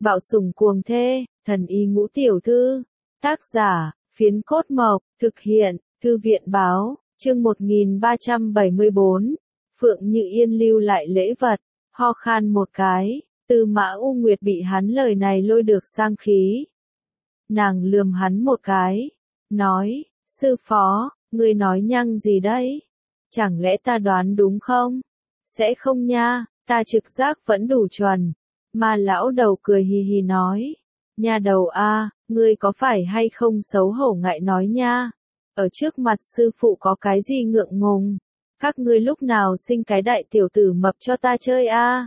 Bạo sủng cuồng thê, thần y ngũ tiểu thư. Tác giả, Phiến Cốt Mộc, thực hiện, Thư viện báo, chương 1374. Phượng Như Yên lưu lại lễ vật, ho khan một cái, Tư Mã U Nguyệt bị hắn lời này lôi được sang khí. Nàng lườm hắn một cái, nói, sư phó, ngươi nói nhăng gì đấy? Chẳng lẽ ta đoán đúng không? Sẽ không nha, ta trực giác vẫn đủ chuẩn. Mà lão đầu cười hì hì nói, nha đầu a, ngươi có phải hay không xấu hổ ngại nói nha? Ở trước mặt sư phụ có cái gì ngượng ngùng? Các ngươi lúc nào sinh cái đại tiểu tử mập cho ta chơi a?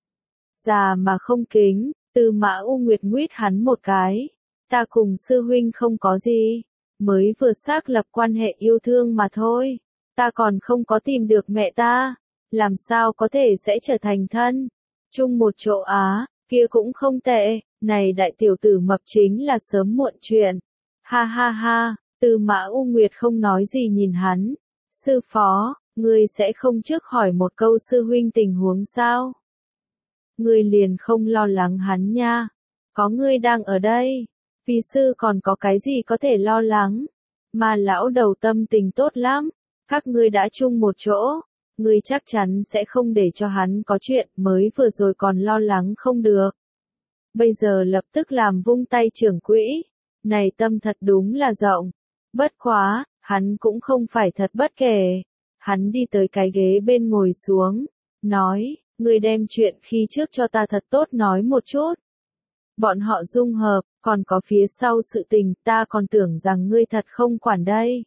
Già mà không kính, Tư Mã U Nguyệt nguyết hắn một cái. Ta cùng sư huynh không có gì, mới vừa xác lập quan hệ yêu thương mà thôi. Ta còn không có tìm được mẹ ta, làm sao có thể sẽ trở thành thân? Chung một chỗ á, kia cũng không tệ, này đại tiểu tử mập chính là sớm muộn chuyện. Ha ha ha, Tư Mã U Nguyệt không nói gì nhìn hắn. Sư phó, ngươi sẽ không trước hỏi một câu sư huynh tình huống sao? Ngươi liền không lo lắng hắn nha. Có ngươi đang ở đây, vì sư còn có cái gì có thể lo lắng. Mà lão đầu tâm tình tốt lắm, các ngươi đã chung một chỗ. Ngươi chắc chắn sẽ không để cho hắn có chuyện mới vừa rồi còn lo lắng không được. Bây giờ lập tức làm vung tay trưởng quỹ. Này tâm thật đúng là rộng. Bất quá, hắn cũng không phải thật bất kể. Hắn đi tới cái ghế bên ngồi xuống. Nói, ngươi đem chuyện khi trước cho ta thật tốt nói một chút. Bọn họ dung hợp, còn có phía sau sự tình ta còn tưởng rằng ngươi thật không quản đây.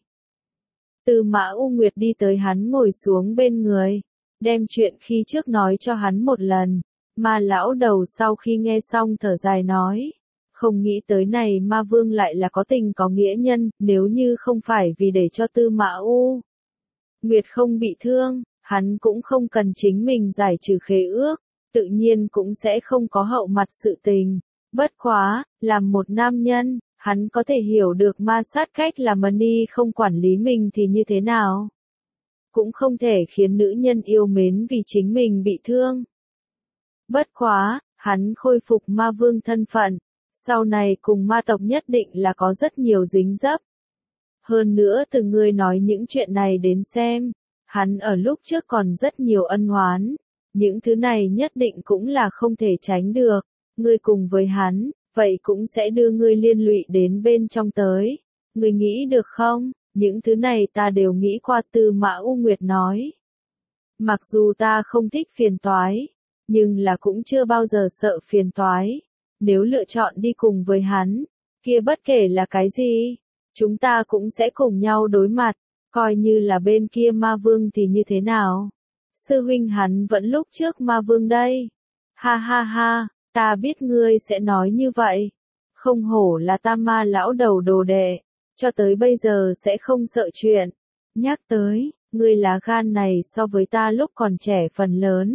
Tư Mã U Nguyệt đi tới hắn ngồi xuống bên người, đem chuyện khi trước nói cho hắn một lần, mà lão đầu sau khi nghe xong thở dài nói, không nghĩ tới này ma vương lại là có tình có nghĩa nhân, nếu như không phải vì để cho Tư Mã U Nguyệt không bị thương, hắn cũng không cần chính mình giải trừ khế ước, tự nhiên cũng sẽ không có hậu mặt sự tình. Bất quá, làm một nam nhân, hắn có thể hiểu được ma sát cách là Mani không quản lý mình thì như thế nào. Cũng không thể khiến nữ nhân yêu mến vì chính mình bị thương. Bất quá, hắn khôi phục ma vương thân phận, sau này cùng ma tộc nhất định là có rất nhiều dính dấp. Hơn nữa từ người nói những chuyện này đến xem, hắn ở lúc trước còn rất nhiều ân oán, những thứ này nhất định cũng là không thể tránh được. Ngươi cùng với hắn, vậy cũng sẽ đưa ngươi liên lụy đến bên trong tới. Ngươi nghĩ được không? Những thứ này ta đều nghĩ qua. Tư Mã U Nguyệt nói. Mặc dù ta không thích phiền toái, nhưng là cũng chưa bao giờ sợ phiền toái. Nếu lựa chọn đi cùng với hắn, kia bất kể là cái gì, chúng ta cũng sẽ cùng nhau đối mặt, coi như là bên kia ma vương thì như thế nào. Sư huynh hắn vẫn lúc trước ma vương đây. Ha ha ha. Ta biết ngươi sẽ nói như vậy. Không hổ là ta ma lão đầu đồ đệ. Cho tới bây giờ sẽ không sợ chuyện. Nhắc tới, ngươi lá gan này so với ta lúc còn trẻ phần lớn.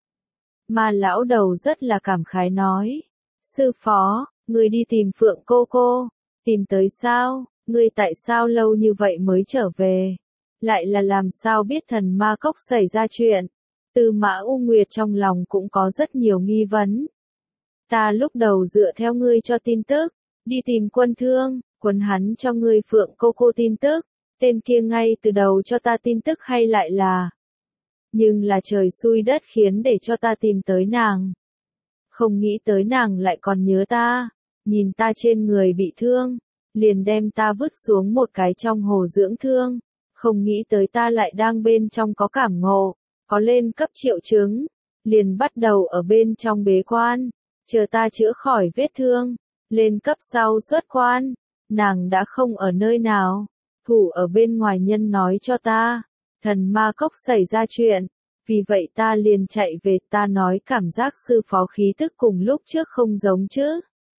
Ma lão đầu rất là cảm khái nói. Sư phó, ngươi đi tìm Phượng cô. Tìm tới sao? Ngươi tại sao lâu như vậy mới trở về? Lại là làm sao biết thần ma cốc xảy ra chuyện? Tư Mã U Nguyệt trong lòng cũng có rất nhiều nghi vấn. Ta lúc đầu dựa theo ngươi cho tin tức, đi tìm Quân Thương, Quân hắn cho ngươi Phượng cô tin tức, tên kia ngay từ đầu cho ta tin tức hay lại là. Nhưng là trời xui đất khiến để cho ta tìm tới nàng. Không nghĩ tới nàng lại còn nhớ ta, nhìn ta trên người bị thương, liền đem ta vứt xuống một cái trong hồ dưỡng thương, không nghĩ tới ta lại đang bên trong có cảm ngộ, có lên cấp triệu chứng, liền bắt đầu ở bên trong bế quan. Chờ ta chữa khỏi vết thương, lên cấp sau xuất quan, nàng đã không ở nơi nào, thủ ở bên ngoài nhân nói cho ta, thần ma cốc xảy ra chuyện, vì vậy ta liền chạy về. Ta nói cảm giác sư phó khí tức cùng lúc trước không giống chứ.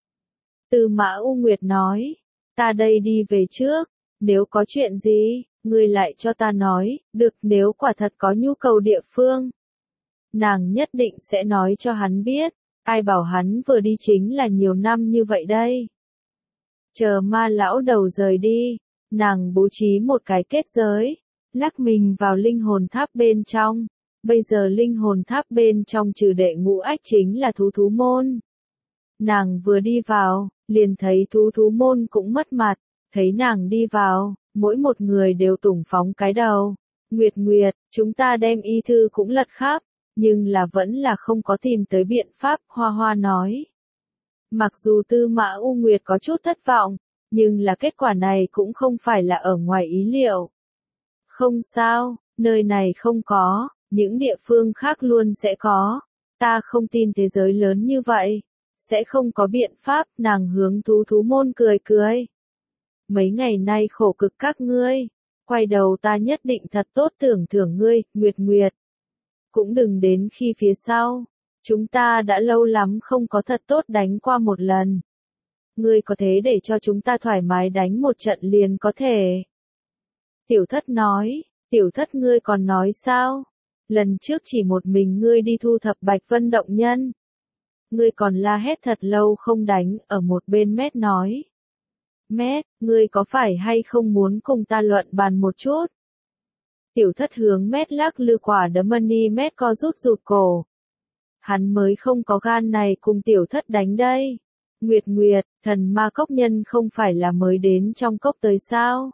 Tư Mã U Nguyệt nói, ta đây đi về trước, nếu có chuyện gì, ngươi lại cho ta nói, được nếu quả thật có nhu cầu địa phương. Nàng nhất định sẽ nói cho hắn biết. Ai bảo hắn vừa đi chính là nhiều năm như vậy đây. Chờ ma lão đầu rời đi, nàng bố trí một cái kết giới, lắc mình vào linh hồn tháp bên trong. Bây giờ linh hồn tháp bên trong trừ đệ ngũ ách chính là thú môn. Nàng vừa đi vào, liền thấy thú môn cũng mất mặt, thấy nàng đi vào, mỗi một người đều tủng phóng cái đầu. Nguyệt Nguyệt, chúng ta đem y thư cũng lật khắp, nhưng là vẫn là không có tìm tới biện pháp, Hoa Hoa nói. Mặc dù Tư Mã U Nguyệt có chút thất vọng, nhưng là kết quả này cũng không phải là ở ngoài ý liệu. Không sao, nơi này không có, những địa phương khác luôn sẽ có. Ta không tin thế giới lớn như vậy. Sẽ không có biện pháp, nàng hướng thú môn cười cười. Mấy ngày nay khổ cực các ngươi. Quay đầu ta nhất định thật tốt tưởng thưởng ngươi, Nguyệt Nguyệt. Cũng đừng đến khi phía sau. Chúng ta đã lâu lắm không có thật tốt đánh qua một lần. Ngươi có thế để cho chúng ta thoải mái đánh một trận liền có thể. Tiểu Thất nói, Tiểu Thất ngươi còn nói sao? Lần trước chỉ một mình ngươi đi thu thập Bạch Vân Động Nhân. Ngươi còn la hét thật lâu không đánh, ở một bên Mét nói. Mét, ngươi có phải hay không muốn cùng ta luận bàn một chút? Tiểu Thất hướng Mét lắc lư quả đấm money, Mét co rụt cổ. Hắn mới không có gan này cùng Tiểu Thất đánh đây. Nguyệt Nguyệt, thần ma cốc nhân không phải là mới đến trong cốc tới sao?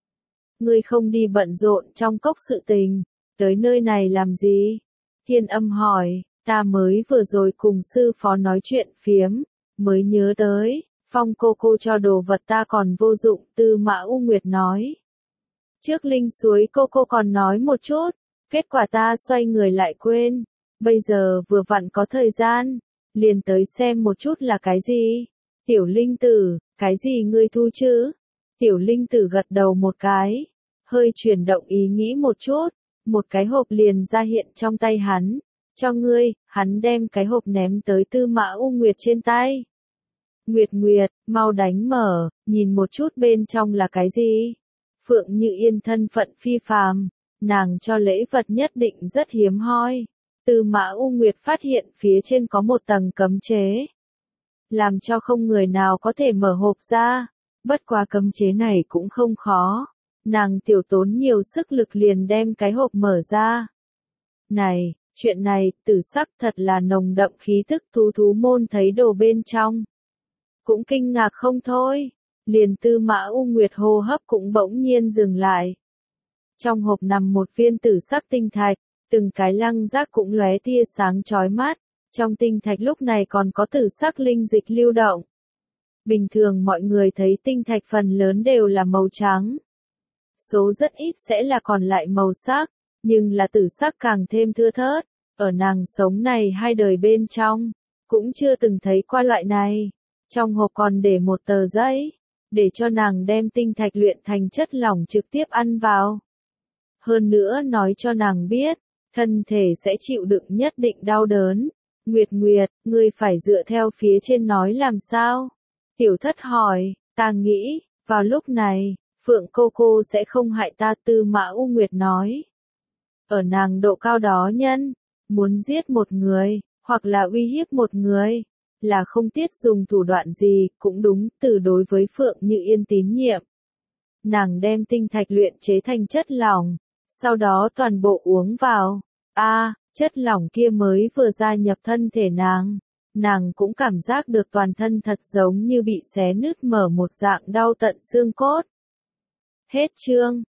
Ngươi không đi bận rộn trong cốc sự tình, tới nơi này làm gì? Thiên Âm hỏi, ta mới vừa rồi cùng sư phó nói chuyện phiếm, mới nhớ tới, Phong cô cho đồ vật ta còn vô dụng, Tư Mã U Nguyệt nói. Trước linh suối cô còn nói một chút, kết quả ta xoay người lại quên, bây giờ vừa vặn có thời gian, liền tới xem một chút là cái gì. Tiểu Linh Tử, cái gì ngươi thu chứ? Tiểu Linh Tử gật đầu một cái, hơi chuyển động ý nghĩ một chút, một cái hộp liền ra hiện trong tay hắn. Cho ngươi, hắn đem cái hộp ném tới Tư Mã U Nguyệt trên tay. Nguyệt Nguyệt, mau đánh mở, nhìn một chút bên trong là cái gì? Phượng Như Yên thân phận phi phàm, nàng cho lễ vật nhất định rất hiếm hoi. Tư Mã U Nguyệt phát hiện phía trên có một tầng cấm chế, làm cho không người nào có thể mở hộp ra. Bất quá cấm chế này cũng không khó, nàng tiểu tốn nhiều sức lực liền đem cái hộp mở ra. Này, chuyện này, Tử Sắc thật là nồng đậm khí tức, thú môn thấy đồ bên trong. Cũng kinh ngạc không thôi, liền Tư Mã U Nguyệt hô hấp cũng bỗng nhiên dừng lại. Trong hộp nằm một viên tử sắc tinh thạch, từng cái lăng giác cũng lóe tia sáng chói mắt, trong tinh thạch lúc này còn có tử sắc linh dịch lưu động. Bình thường mọi người thấy tinh thạch phần lớn đều là màu trắng. Số rất ít sẽ là còn lại màu sắc, nhưng là tử sắc càng thêm thưa thớt, ở nàng sống này 2 đời bên trong, cũng chưa từng thấy qua loại này. Trong hộp còn để một tờ giấy, để cho nàng đem tinh thạch luyện thành chất lỏng trực tiếp ăn vào. Hơn nữa nói cho nàng biết, thân thể sẽ chịu đựng nhất định đau đớn. Nguyệt Nguyệt, ngươi phải dựa theo phía trên nói làm sao? Tiểu Thất hỏi, ta nghĩ, vào lúc này, Phượng cô sẽ không hại ta, Tư Mã U Nguyệt nói. Ở nàng độ cao đó nhân, muốn giết một người, hoặc là uy hiếp một người, là không tiếc dùng thủ đoạn gì, cũng đúng, từ đối với Phượng Như Yên tín nhiệm. Nàng đem tinh thạch luyện chế thành chất lỏng, sau đó toàn bộ uống vào. Chất lỏng kia mới vừa gia nhập thân thể nàng cũng cảm giác được toàn thân thật giống như bị xé nứt mở một dạng đau tận xương cốt. Hết chương.